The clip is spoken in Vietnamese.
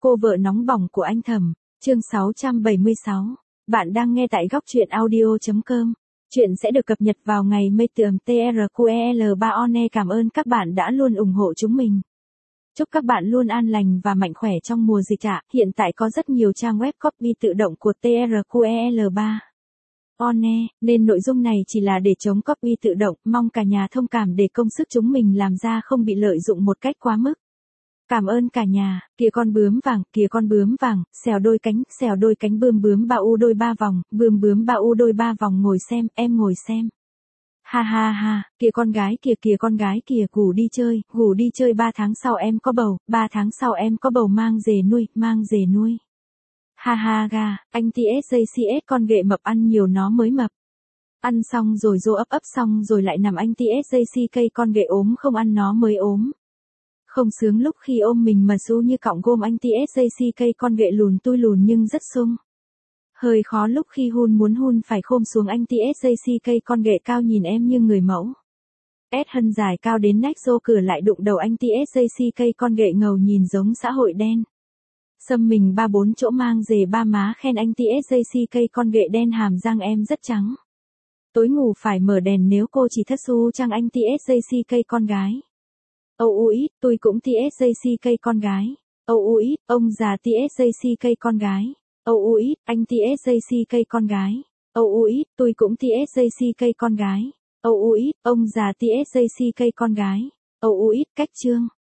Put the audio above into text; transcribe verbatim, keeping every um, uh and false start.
Cô vợ nóng bỏng của anh Thẩm, chương sáu trăm bảy mươi sáu. Bạn đang nghe tại góc truyện audio chấm com. Chuyện sẽ được cập nhật vào ngày mây tường tê rờ quy e lờ ba one. Cảm ơn các bạn đã luôn ủng hộ chúng mình. Chúc các bạn luôn an lành và mạnh khỏe trong mùa dịch ạ. Hiện tại có rất nhiều trang web copy tự động của tê rờ quy e lờ ba one, nên nội dung này chỉ là để chống copy tự động. Mong cả nhà thông cảm để công sức chúng mình làm ra không bị lợi dụng một cách quá mức. Cảm ơn cả nhà. Kìa con bướm vàng, kìa con bướm vàng, xèo đôi cánh, xèo đôi cánh bươm bướm ba u đôi ba vòng, bươm bướm ba u đôi ba vòng, ngồi xem, em ngồi xem. Ha ha ha, kìa con gái kìa kìa con gái kìa, gù đi chơi, gù đi chơi, ba tháng sau em có bầu, ba tháng sau em có bầu, mang về nuôi, mang về nuôi. Ha ha ga, anh tê ét gi xê ét con ghệ mập ăn nhiều nó mới mập. Ăn xong rồi rô ấp ấp xong rồi lại nằm, anh tê ét gi xê cây con ghệ ốm không ăn nó mới ốm. Không sướng lúc khi ôm mình mà xu như cọng gôm, anh tê ét gi xê cây con ghệ lùn tui lùn nhưng rất sung. Hơi khó lúc khi hun muốn hun phải khom xuống, anh tê ét gi xê cây con ghệ cao nhìn em như người mẫu. S hân dài cao đến nách, rô cửa lại đụng đầu, anh tê ét gi xê cây con ghệ ngầu nhìn giống xã hội đen. Xâm mình ba bốn chỗ, mang dề ba má khen, anh tê ét gi xê cây con ghệ đen hàm răng em rất trắng. Tối ngủ phải mở đèn nếu cô chỉ thất xu chăng, anh tê ét gi xê cây con gái. Âu u ít, tôi cũng tê ét gi xê cây con gái. Âu u ít, ông già tê ét gi xê cây con gái. Âu u ít, anh tê ét gi xê cây con gái. Âu u ít, tôi cũng tê ét gi xê cây con gái. Âu u ít, ông già tê ét gi xê cây con gái. Âu u ít, cách chương.